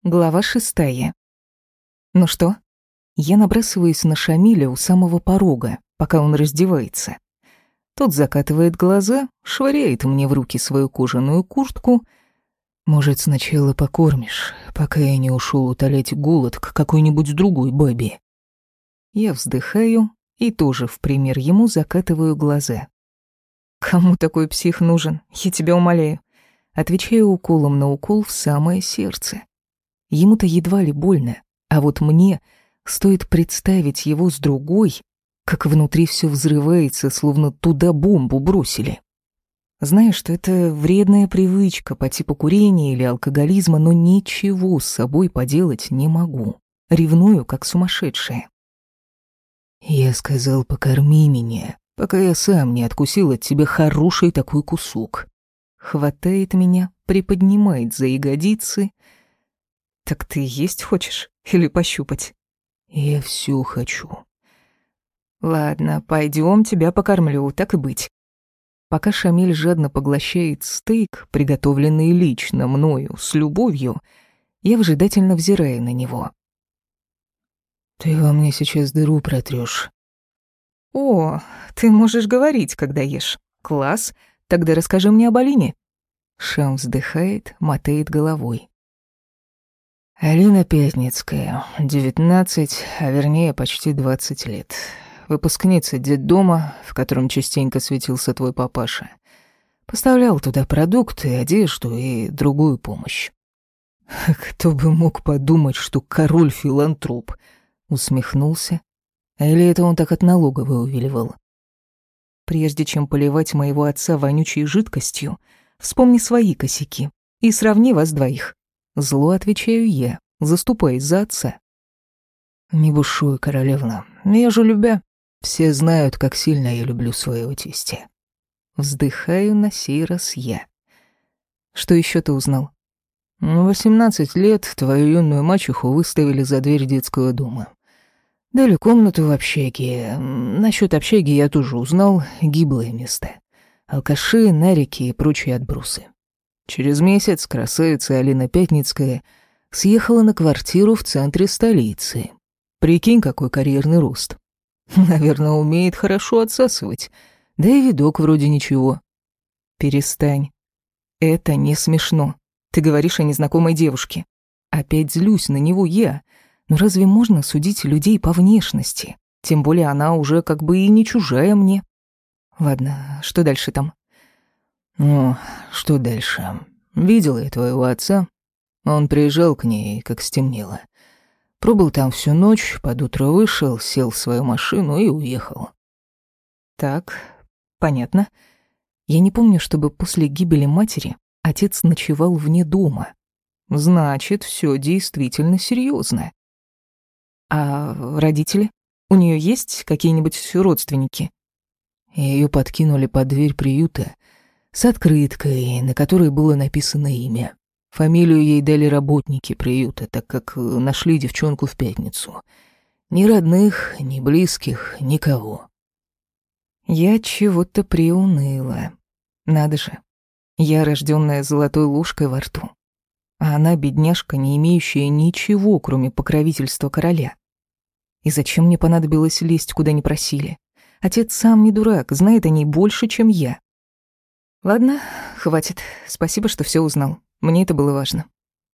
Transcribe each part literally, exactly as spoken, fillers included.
Глава шестая. Ну что? Я набрасываюсь на Шамиля у самого порога, пока он раздевается. Тот закатывает глаза, швыряет мне в руки свою кожаную куртку. Может, сначала покормишь, пока я не ушел утолять голод к какой-нибудь другой бабе. Я вздыхаю и тоже в пример ему закатываю глаза. Кому такой псих нужен? Я тебя умоляю. Отвечаю уколом на укол в самое сердце. Ему-то едва ли больно, а вот мне стоит представить его с другой, как внутри все взрывается, словно туда бомбу бросили. Знаю, что это вредная привычка по типу курения или алкоголизма, но ничего с собой поделать не могу. Ревную, как сумасшедшая. Я сказал, покорми меня, пока я сам не откусил от тебя хороший такой кусок. Хватает меня, приподнимает за ягодицы. Так ты есть хочешь или пощупать? Я все хочу. Ладно, пойдем, тебя покормлю, так и быть. Пока Шамиль жадно поглощает стейк, приготовленный лично мною, с любовью, я выжидательно взираю на него. Ты во мне сейчас дыру протрёшь. О, ты можешь говорить, когда ешь. Класс, тогда расскажи мне об Алине. Шам вздыхает, мотает головой. Алина Пятницкая, девятнадцать, а вернее почти двадцать лет. Выпускница детдома, в котором частенько светился твой папаша. Поставлял туда продукты, одежду и другую помощь. Кто бы мог подумать, что король-филантроп, усмехнулся. Или это он так от налоговой увиливал? Прежде чем поливать моего отца вонючей жидкостью, вспомни свои косяки и сравни вас двоих. Зло отвечаю я, заступаясь за отца. Не бушуй, королевна, я же любя. Все знают, как сильно я люблю своего тестя. Вздыхаю на сей раз я. Что еще ты узнал? В восемнадцать лет твою юную мачеху выставили за дверь детского дома. Дали комнату в общаге. Насчет общаги я тоже узнал, гиблое место. Алкаши, нарики и прочие отбросы. Через месяц красавица Алина Пятницкая съехала на квартиру в центре столицы. Прикинь, какой карьерный рост. Наверное, умеет хорошо отсасывать. Да и видок вроде ничего. Перестань. Это не смешно. Ты говоришь о незнакомой девушке. Опять злюсь на него я. Но разве можно судить людей по внешности? Тем более она уже как бы и не чужая мне. Ладно, что дальше там? Ну, что дальше? Видела я твоего отца. Он приезжал к ней, как стемнело. Пробыл там всю ночь, под утро вышел, сел в свою машину и уехал. Так, понятно. Я не помню, чтобы после гибели матери отец ночевал вне дома. Значит, все действительно серьезно. А родители? У нее есть какие-нибудь родственники? Ее подкинули под дверь приюта с открыткой, на которой было написано имя. Фамилию ей дали работники приюта, так как нашли девчонку в пятницу. Ни родных, ни близких, никого. Я чего-то приуныла. Надо же. Я, рожденная золотой ложкой во рту. А она, бедняжка, не имеющая ничего, кроме покровительства короля. И зачем мне понадобилось лезть, куда не просили? Отец сам не дурак, знает о ней больше, чем я. Ладно, хватит. Спасибо, что все узнал. Мне это было важно.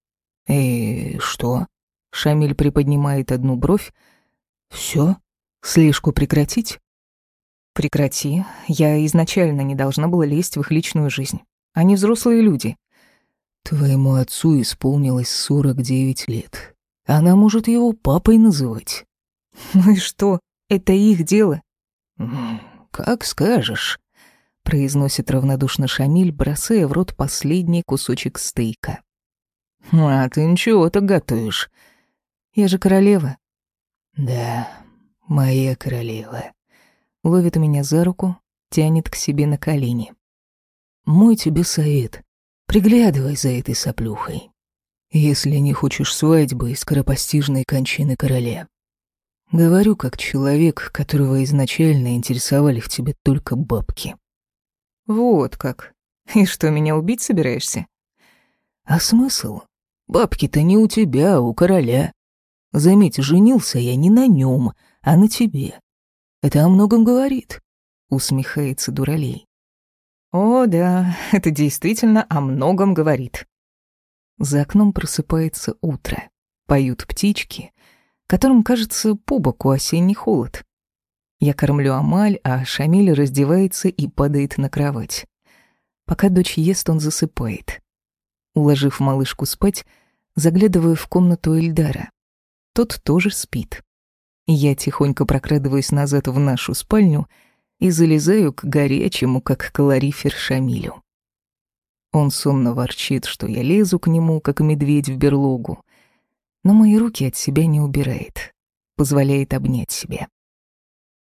«И что?» Шамиль приподнимает одну бровь. «Всё? Слежку прекратить?» «Прекрати. Я изначально не должна была лезть в их личную жизнь. Они взрослые люди». «Твоему отцу исполнилось сорок девять лет. Она может его папой называть». «Ну и что? Это их дело». «Как скажешь», — произносит равнодушно Шамиль, бросая в рот последний кусочек стейка. «А ты ничего-то готовишь. Я же королева». «Да, моя королева». Ловит меня за руку, тянет к себе на колени. «Мой тебе совет. Приглядывай за этой соплюхой, если не хочешь свадьбы и скоропостижной кончины короля. Говорю как человек, которого изначально интересовали в тебе только бабки». «Вот как. И что, меня убить собираешься?» «А смысл? Бабки-то не у тебя, а у короля. Заметь, женился я не на нем, а на тебе. Это о многом говорит», — усмехается Дуралей. «О, да, это действительно о многом говорит». За окном просыпается утро. Поют птички, которым, кажется, по боку осенний холод. Я кормлю Амаль, а Шамиль раздевается и падает на кровать. Пока дочь ест, он засыпает. Уложив малышку спать, заглядываю в комнату Эльдара. Тот тоже спит. Я тихонько прокрадываюсь назад в нашу спальню и залезаю к горячему, как калорифер, Шамилю. Он сонно ворчит, что я лезу к нему, как медведь в берлогу, но мои руки от себя не убирает, позволяет обнять себя.